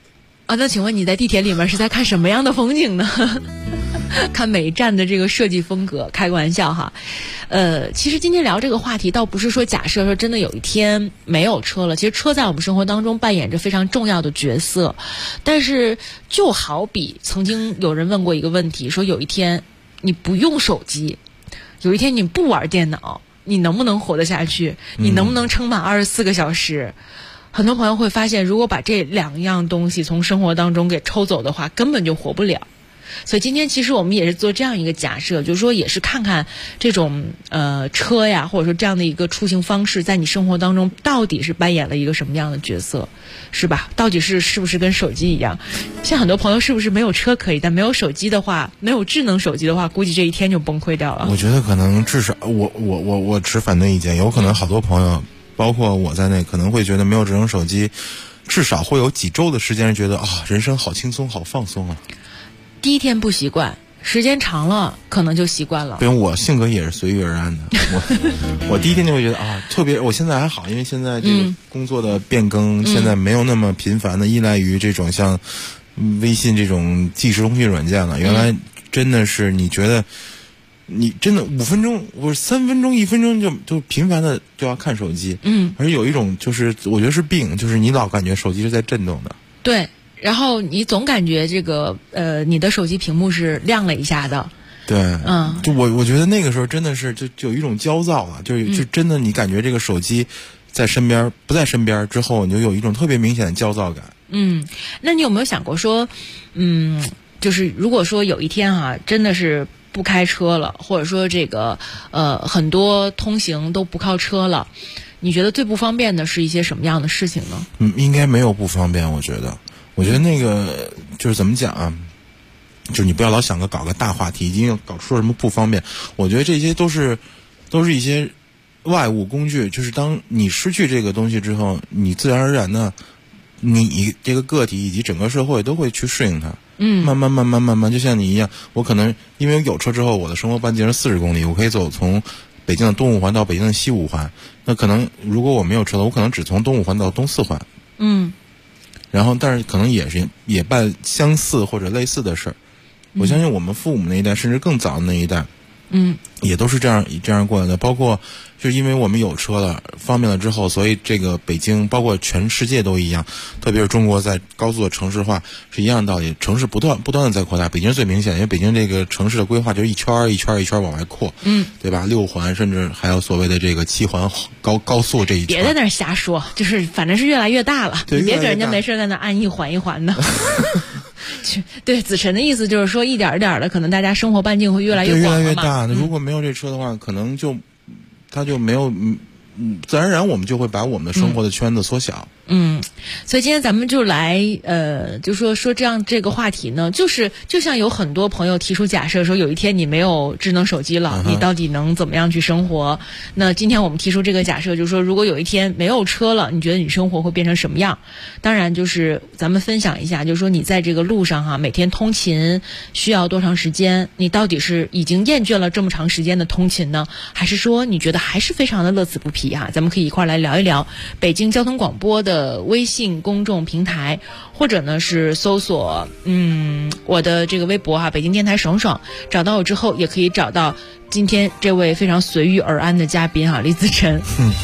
啊，那请问你在地铁里面是在看什么样的风景呢？看每一站的这个设计风格，开个玩笑哈。其实今天聊这个话题，倒不是说假设说真的有一天没有车了，其实车在我们生活当中扮演着非常重要的角色。但是就好比曾经有人问过一个问题，说有一天你不用手机，有一天你不玩电脑，你能不能活得下去？你能不能撑满24个小时？很多朋友会发现，如果把这2样东西从生活当中给抽走的话，根本就活不了。所以今天其实我们也是做这样一个假设，就是说也是看看这种车呀，或者说这样的一个出行方式在你生活当中到底是扮演了一个什么样的角色，是吧？到底是不是跟手机一样？像很多朋友是不是没有车可以，但没有手机的话，没有智能手机的话，估计这一天就崩溃掉了。 我觉得可能至少我持反对意见，有可能好多朋友包括我在内可能会觉得没有智能手机至少会有几周的时间觉得人生好轻松好放松啊。 第一天不习惯，时间长了可能就习惯了。 因为我性格也是随遇而安的，我第一天就会觉得特别，我现在还好，因为现在这个工作的变更现在没有那么频繁的依赖于这种像微信这种即时通讯软件了。原来真的是你觉得你真的5分钟或者3分钟1分钟就频繁的就要看手机，而有一种就是我觉得是病，就是你老感觉手机是在震动的。 对。然后你总感觉这个你的手机屏幕是亮了一下的。 对，就我觉得那个时候真的是就有一种焦躁了，就真的你感觉这个手机在身边不在身边之后，你就有一种特别明显的焦躁感。 那你有没有想过说，就是如果说有一天真的是不开车了，或者说这个很多通行都不靠车了，你觉得最不方便的是一些什么样的事情呢？ 应该没有不方便，我觉得那个就是怎么讲啊，就是你不要老想搞个大话题，一定要搞出什么不方便。我觉得这些都是一些外物工具，就是当你失去这个东西之后，你自然而然的，你这个个体以及整个社会都会去适应它。慢慢，就像你一样，我可能因为有车之后，我的生活半径是40公里，我可以走从北京的东五环到北京的西五环。那可能如果我没有车了，我可能只从东五环到东四环。然后，但是可能也办相似或者类似的事儿。我相信我们父母那一代，甚至更早的那一代，也都是这样过来的。包括就因为我们有车了，方便了之后，所以这个北京，包括全世界都一样。特别是中国在高速的城市化是一样的道理，城市不断的在扩大。北京是最明显，因为北京这个城市的规划就是一圈一圈往外扩，对吧？6环，甚至还有所谓的这个7环高速这一圈。 别在那儿瞎说，就是反正是越来越大了。 对， 你别给人家没事在那按一环一环的。对，子晨的意思就是说，一点一点的，可能大家生活半径会越来越广了嘛。 越来越大。如果没有这车的话，可能它就没有，自然而然我们就会把我们的生活的圈子缩小。 所以今天咱们就来就说这样这个话题呢，就像有很多朋友提出假设说，有一天你没有智能手机了，你到底能怎么样去生活？那今天我们提出这个假设，就是说如果有一天没有车了，你觉得你生活会变成什么样？当然就是咱们分享一下，就是说你在这个路上每天通勤需要多长时间？你到底是已经厌倦了这么长时间的通勤呢，还是说你觉得还是非常的乐此不疲咱们可以一块来聊一聊北京交通广播的微信公众平台，或者呢是搜索我的这个微博北京电台爽爽，找到我之后也可以找到今天这位非常随遇而安的嘉宾李子晨。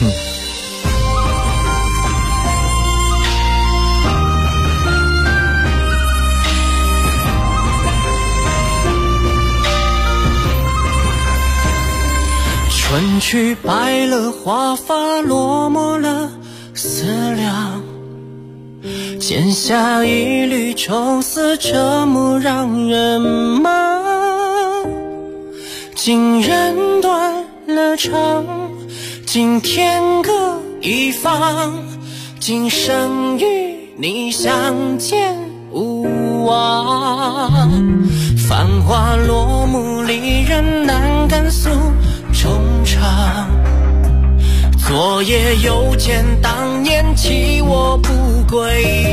春去白了华发，落寞了思量，剪下一缕愁丝，折磨让人忙。竟人断了肠，竟天各一方，今生与你相见无望。繁华落幕，离人难敢诉衷肠。昨夜又见当年弃我不归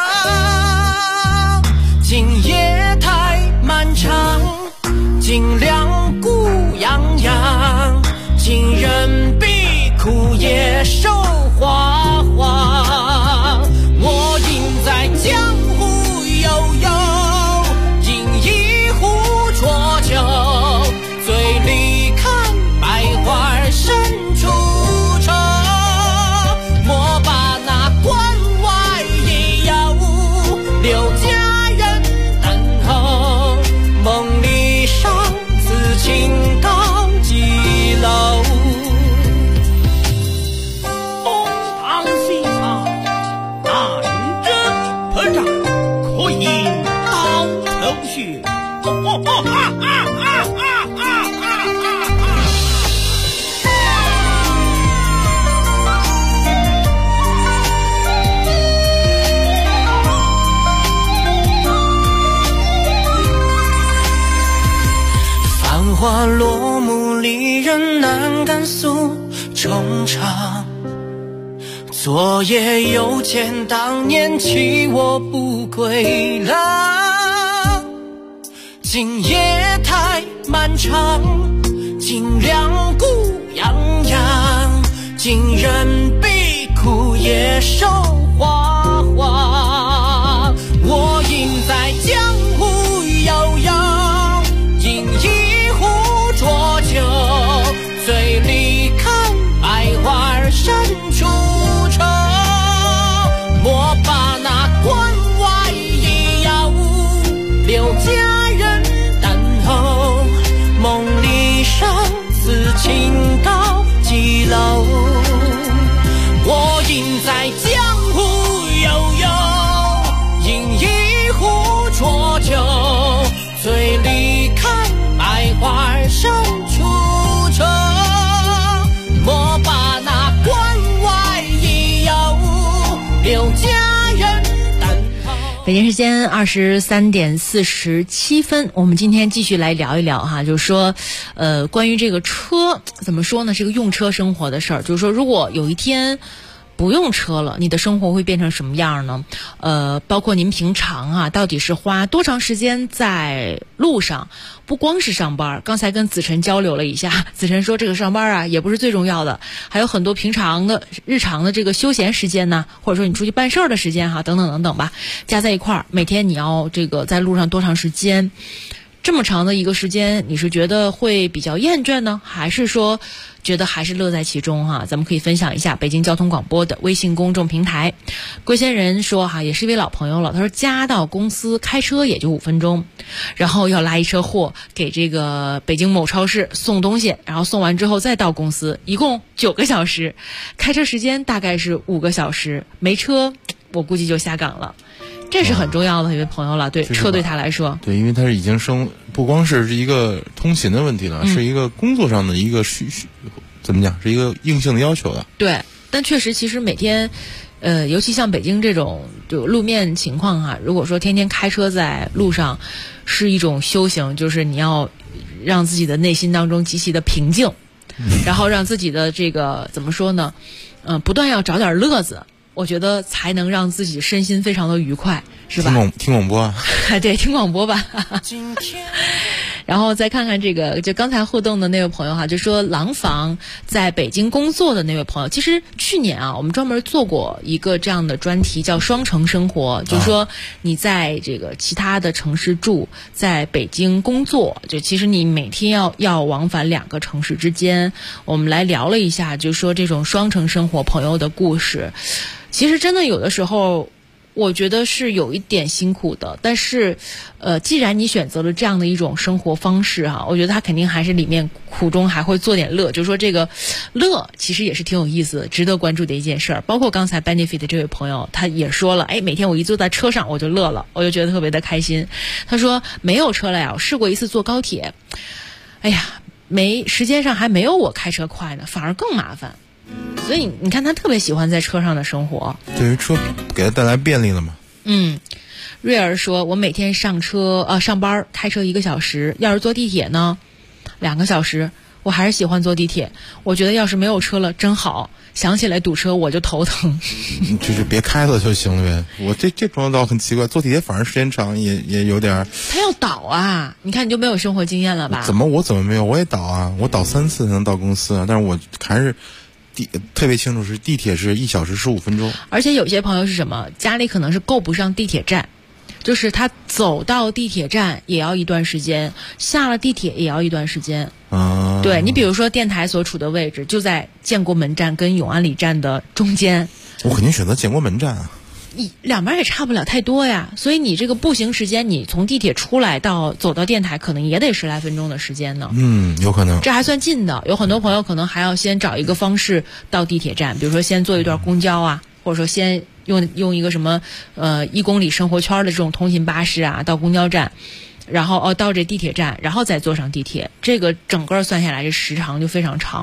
郎，今夜太漫长，尽量孤洋洋，今人必苦也受花黄。我应在江湖落幕里仍难敢诉衷肠。昨夜又见当年弃我不归郎，今夜太漫长，尽量孤洋洋，今人悲苦也受花黄。我应在江湖悠悠，饮一壶浊酒，醉里看百花深处愁。莫把那关外一药留家人等候，梦里生死情到几楼。我应在江湖悠悠，饮一壶浊酒，醉里看百花深处愁。莫把那关外一药留家人等候。 北京时间23点47分，我们今天继续来聊一聊哈，就是说，关于这个车怎么说呢，是个用车生活的事儿。就是说，如果有一天不用车了，你的生活会变成什么样呢？包括您平常啊，到底是花多长时间在路上？不光是上班，刚才跟子晨交流了一下，子晨说这个上班啊也不是最重要的，还有很多平常的日常的这个休闲时间呢，或者说你出去办事儿的时间哈，等等等等吧，加在一块儿，每天你要这个在路上多长时间？这么长的一个时间，你是觉得会比较厌倦呢，还是说觉得还是乐在其中哈？咱们可以分享一下北京交通广播的微信公众平台。郭先人说哈，也是一位老朋友了，他说家到公司开车也就5分钟，然后要拉一车货给这个北京某超市送东西，然后送完之后再到公司，一共9个小时，开车时间大概是5个小时，没车我估计就下岗了。这是很重要的一位朋友了，对，车对他来说， 对，因为他是已经不光是一个通勤的问题了，是一个工作上的一个怎么讲，是一个硬性的要求的。 对，但确实，其实每天，尤其像北京这种就路面情况哈，如果说天天开车在路上，是一种修行，就是你要让自己的内心当中极其的平静，然后让自己的这个怎么说呢，不断要找点乐子。我觉得才能让自己身心非常的愉快，是吧？ 听广播啊， 对，听广播吧。然后再看看这个，就刚才互动的那位朋友哈，就说廊坊在北京工作的那位朋友，其实去年啊，我们专门做过一个这样的专题，叫双城生活，就是说你在这个其他的城市住，在北京工作，就其实你每天要往返2个城市之间。我们来聊了一下，就说这种双城生活朋友的故事。其实真的有的时候我觉得是有一点辛苦的，但是既然你选择了这样的一种生活方式哈，我觉得他肯定还是里面苦中还会做点乐，就是说这个乐其实也是挺有意思的，值得关注的一件事儿。包括刚才 Benefit 这位朋友他也说了，每天我一坐在车上我就乐了，我就觉得特别的开心。他说没有车了呀，我试过一次坐高铁，时间上还没有我开车快呢，反而更麻烦。所以你看他特别喜欢在车上的生活， 对于车给他带来便利了嘛。 瑞儿说我每天上班开车1个小时，要是坐地铁呢2个小时，我还是喜欢坐地铁。我觉得要是没有车了真好，想起来堵车我就头疼。 就是别开了就行了呗。我这朋友倒很奇怪，坐地铁反而时间长也有点。 他要倒啊，你看你就没有生活经验了吧？ 我怎么没有？我也倒啊，我倒3次才能到公司啊，但是我还是特别清楚是地铁是1小时15分钟。而且有些朋友是什么，家里可能是够不上地铁站，就是他走到地铁站也要一段时间，下了地铁也要一段时间。对，你比如说电台所处的位置就在建国门站跟永安里站的中间， 我肯定选择建国门站啊。 两边也差不了太多呀，所以你这个步行时间，你从地铁出来走到电台，可能也得10来分钟的时间呢。 有可能。 这还算近的，有很多朋友可能还要先找一个方式到地铁站，比如说先坐一段公交啊，或者说先用一个什么1公里生活圈的这种通勤巴士啊到公交站，然后到这地铁站，然后再坐上地铁，这个整个算下来这时长就非常长了。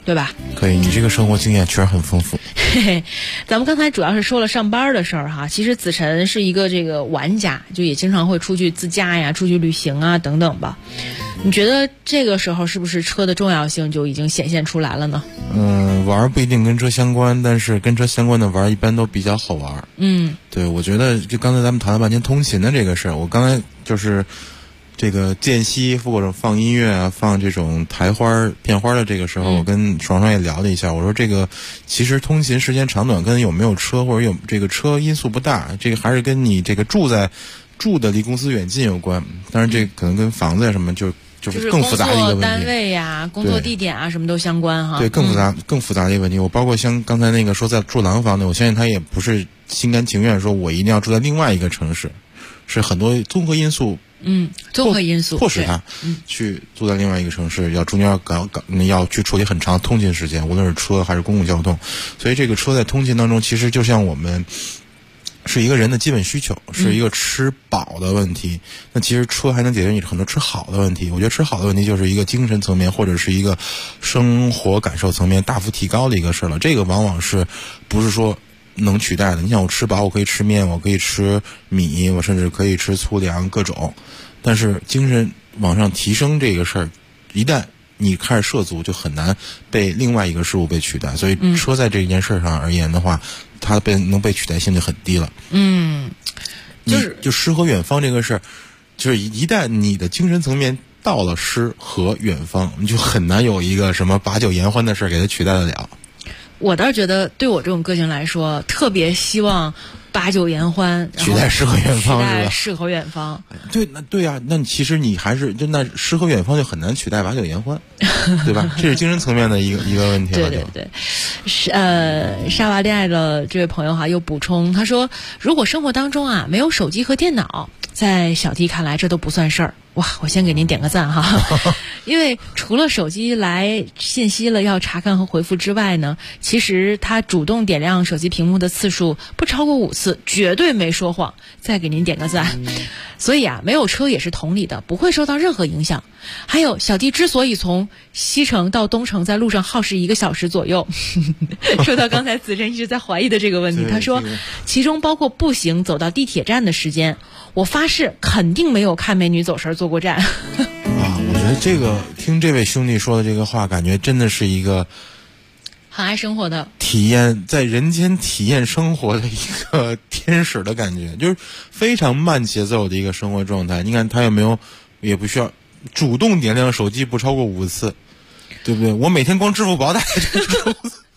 对吧？ 可以，你这个生活经验确实很丰富。 嘿嘿，咱们刚才主要是说了上班的事儿哈，其实子晨是一个这个玩家，就也经常会出去自驾呀、出去旅行啊等等吧。你觉得这个时候是不是车的重要性就已经显现出来了呢？ 玩不一定跟车相关，但是跟车相关的玩一般都比较好玩。对，我觉得就刚才咱们谈了半天通勤的这个事儿，我刚才就是这个间隙或者放音乐啊，放这种台花片花的这个时候，我跟爽爽也聊了一下，我说这个其实通勤时间长短跟有没有车或者有这个车因素不大，这个还是跟你这个住的离公司远近有关。当然这可能跟房子呀什么就是更复杂的一个问题， 工作单位呀、工作地点啊什么都相关哈。 对，更复杂的一个问题。我包括像刚才那个说在住廊坊的，我相信他也不是心甘情愿说我一定要住在另外一个城市，是很多综合因素迫使他去住在另外一个城市，中间要去处理很长通勤时间，无论是车还是公共交通。所以这个车在通勤当中，其实就像我们是一个人的基本需求，是一个吃饱的问题。那其实车还能解决你很多吃好的问题。我觉得吃好的问题就是一个精神层面或者是一个生活感受层面大幅提高的一个事了。这个往往是不是说能取代的？你想我吃饱，我可以吃面，我可以吃米，我甚至可以吃粗粮各种。但是精神往上提升这个事儿，一旦你开始涉足，就很难被另外一个事物被取代。所以车在这件事上而言的话，它能被取代性就很低了。就诗和远方这个事儿，就是一旦你的精神层面到了诗和远方，你就很难有一个什么把酒言欢的事儿给它取代得了。 我倒是觉得，对我这种个性来说，特别希望把酒言欢， 取代诗和远方是吧？ 诗和远方。 对呀，那其实你还是那诗和远方就很难取代把酒言欢，对吧？这是精神层面的一个问题了。 对，沙娃恋爱的这位朋友哈又补充，他说，如果生活当中啊没有手机和电脑，在小弟看来这都不算事儿。哇，我先给您点个赞哈，因为除了手机来信息了要查看和回复之外呢，其实他主动点亮手机屏幕的次数不超过5次，绝对没说谎。再给您点个赞。所以啊，没有车也是同理的，不会受到任何影响。还有小弟之所以从西城到东城在路上耗时1个小时左右，说到刚才子珍一直在怀疑的这个问题，他说其中包括步行走到地铁站的时间，我发誓肯定没有看美女走神坐过站。 我觉得这个听这位兄弟说的这个话，感觉真的是一个很爱生活的体验，在人间体验生活的一个天使的感觉，就是非常慢节奏的一个生活状态。你看他有没有，也不需要主动点亮手机不超过5次，对不对？我每天光支付宝打开这个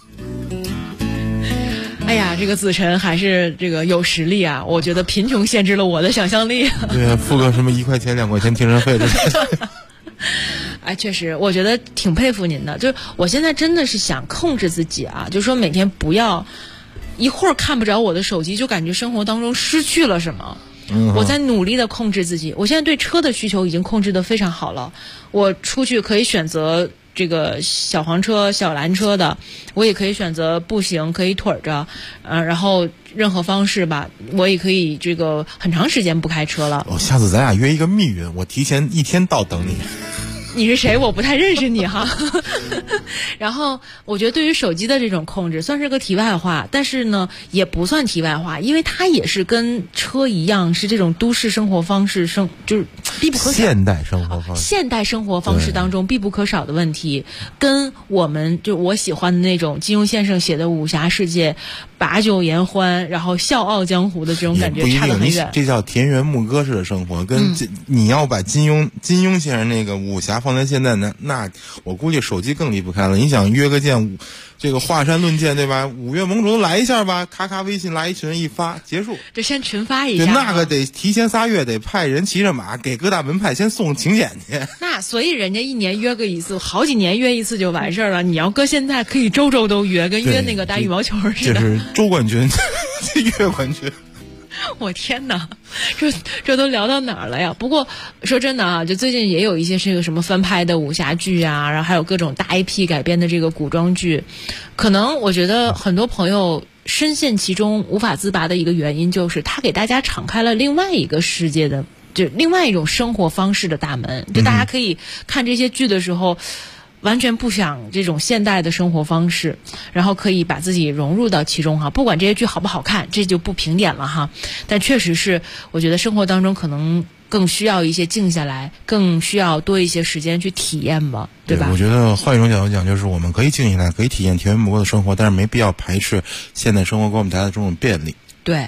哎呀，这个子晨还是这个有实力啊！我觉得贫穷限制了我的想象力。 对啊，付个什么1块钱2块钱停车费的。 哎，确实，我觉得挺佩服您的。就是我现在真的是想控制自己啊，就说每天不要一会儿看不着我的手机，就感觉生活当中失去了什么。我在努力的控制自己。我现在对车的需求已经控制得非常好了。我出去可以选择这个小黄车、小蓝车的，我也可以选择步行，可以腿着，然后任何方式吧，我也可以这个很长时间不开车了。 下次咱俩约一个密云，我提前1天到等你。 你是谁？我不太认识你哈。然后我觉得对于手机的这种控制算是个题外话，但是呢也不算题外话，因为它也是跟车一样是这种都市生活方式就是必不可少， 现代生活方式当中必不可少的问题，跟我喜欢的那种金庸先生写的武侠世界把酒言欢然后笑傲江湖的这种感觉差得很远。 这叫田园牧歌式的生活，跟你要把金庸先生那个武侠放在现在那我估计手机更离不开了。你想约个见，这个华山论剑对吧？五岳盟主来一下吧，咔咔微信来一群一发结束， 就先群发一下。 对，那个得提前3月得派人骑着马给各大门派先送请柬去。 那所以人家1年约个一次，好几年约一次就完事儿了。你要搁现在可以周都约，跟约那个打羽毛球似的。 这是周冠军，月冠军。 我天哪，这都聊到哪儿了呀？不过说真的啊，就最近也有一些这个什么翻拍的武侠剧啊，然后还有各种大 IP 改编的这个古装剧，可能我觉得很多朋友深陷其中无法自拔的一个原因，就是它给大家敞开了另外一个世界的，就另外一种生活方式的大门。就大家可以看这些剧的时候， 完全不想这种现代的生活方式，然后可以把自己融入到其中哈。不管这些剧好不好看，这就不评点了哈。但确实是，我觉得生活当中可能更需要一些静下来，更需要多一些时间去体验吧，对吧？ 我觉得换一种角度讲，就是我们可以静下来，可以体验田园不过的生活，但是没必要排斥现代生活给我们带来的这种便利。 对，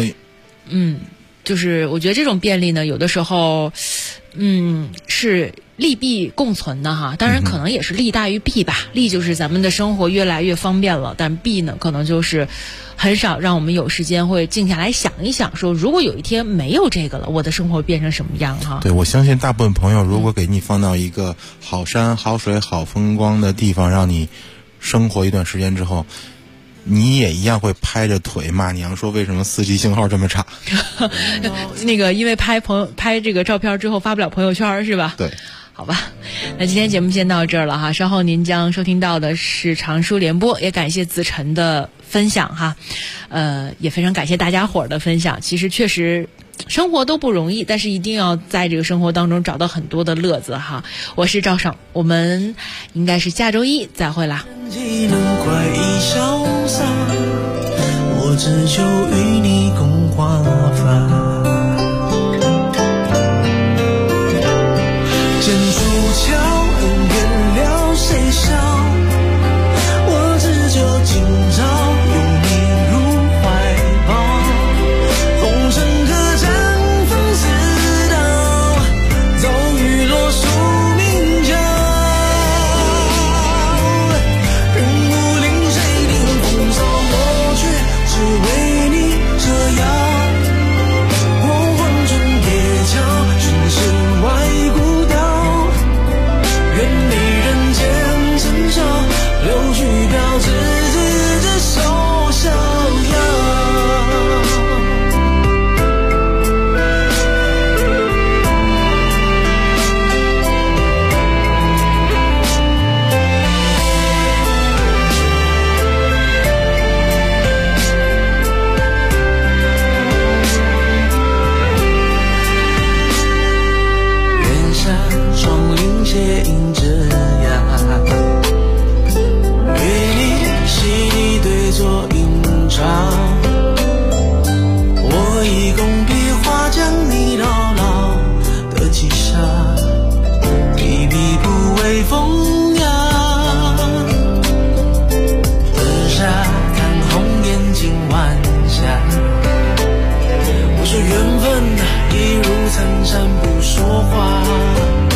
就是我觉得这种便利呢，有的时候，是利弊共存的哈。当然，可能也是利大于弊吧。利就是咱们的生活越来越方便了，但弊呢，可能就是很少让我们有时间会静下来想一想，说如果有一天没有这个了，我的生活变成什么样哈？ 对，我相信大部分朋友，如果给你放到一个好山好水好风光的地方，让你生活一段时间之后，你也一样会拍着腿骂娘，说为什么4G 信号这么差？ 那个因为拍这个照片之后发不了朋友圈是吧？ 对， 好吧。那今天节目先到这儿了哈，稍后您将收听到的是常书联播，也感谢子晨的分享哈，也非常感谢大家伙儿的分享。其实确实生活都不容易，但是一定要在这个生活当中找到很多的乐子哈。我是赵爽，我们应该是下周一再会啦。